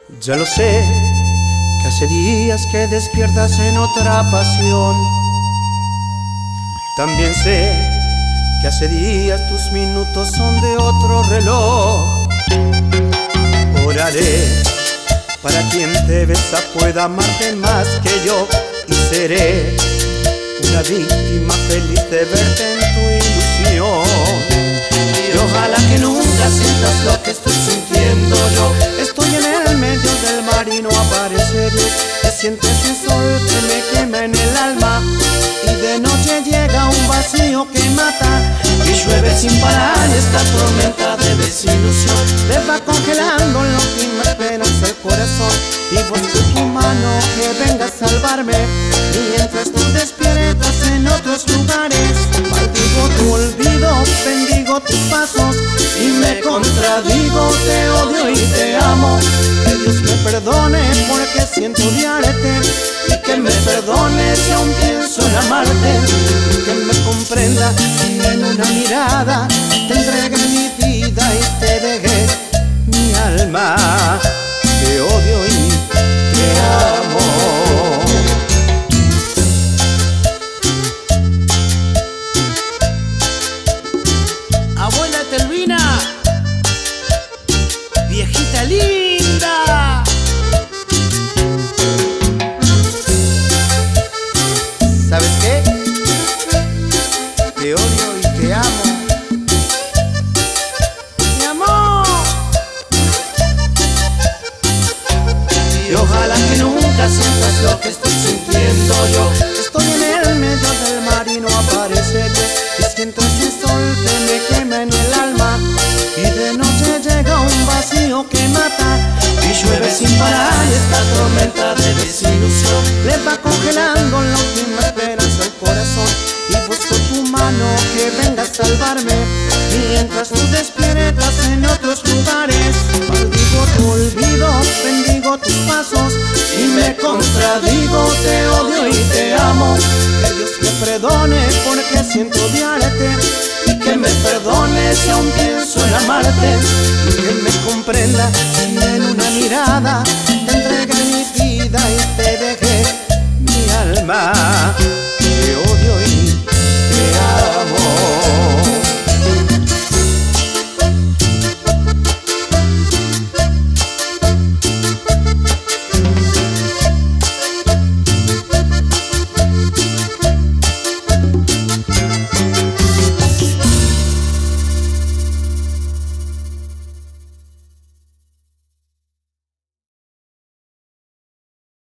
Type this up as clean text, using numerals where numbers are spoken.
Ya lo sé, que hace días que despiertas en otra pasión. También sé que hace días tus minutos son de otro reloj. Oraré para quien te besa pueda amarte más que yo, y seré una víctima feliz de verte en tu ilusión. Y ojalá que nunca sientas lo que estoy sintiendo yo. Estoy en el medio del mar y no aparece Dios. Y siento ese sol que me quema en el alma, y de noche llega un vacío que mata, y llueve sin parar esta tormenta de desilusión. Me va congelando en la última esperanza el corazón, y busco tu mano que venga a salvarme, mientras tú despiertas en otros lugares. Maldigo tu olvido, bendigo tus pasos, y me contradigo, te odio y te amo. Que Dios me perdone porque siento odiarte, y que me perdone si aún pienso en amarte. Y que me comprenda si en una mirada te entregué mi vida y te dejé mi alma. Te odio y te amo. Abuela Telvina, viejita linda. ¿Sabes qué? Te odio y te amo. Mi amor. Y ojalá que nunca sientas lo que estoy sintiendo yo. Estoy en el medio del mar y no aparece Dios, y siento ese sol que me quema en el alma, y de noche llega un vacío que mata, y llueve sin parar esta tormenta de desilusión. Le va congelando la última esperanza al corazón, y busco tu mano que venga a salvarme, mientras tú despiertas en otros lugares. Maldigo tu olvido, bendigo tus pasos, y me contradigo, te odio y te amo. Que Dios me perdone porque siento odiarte, y que me perdone si aún pienso en amarte. Y que me comprenda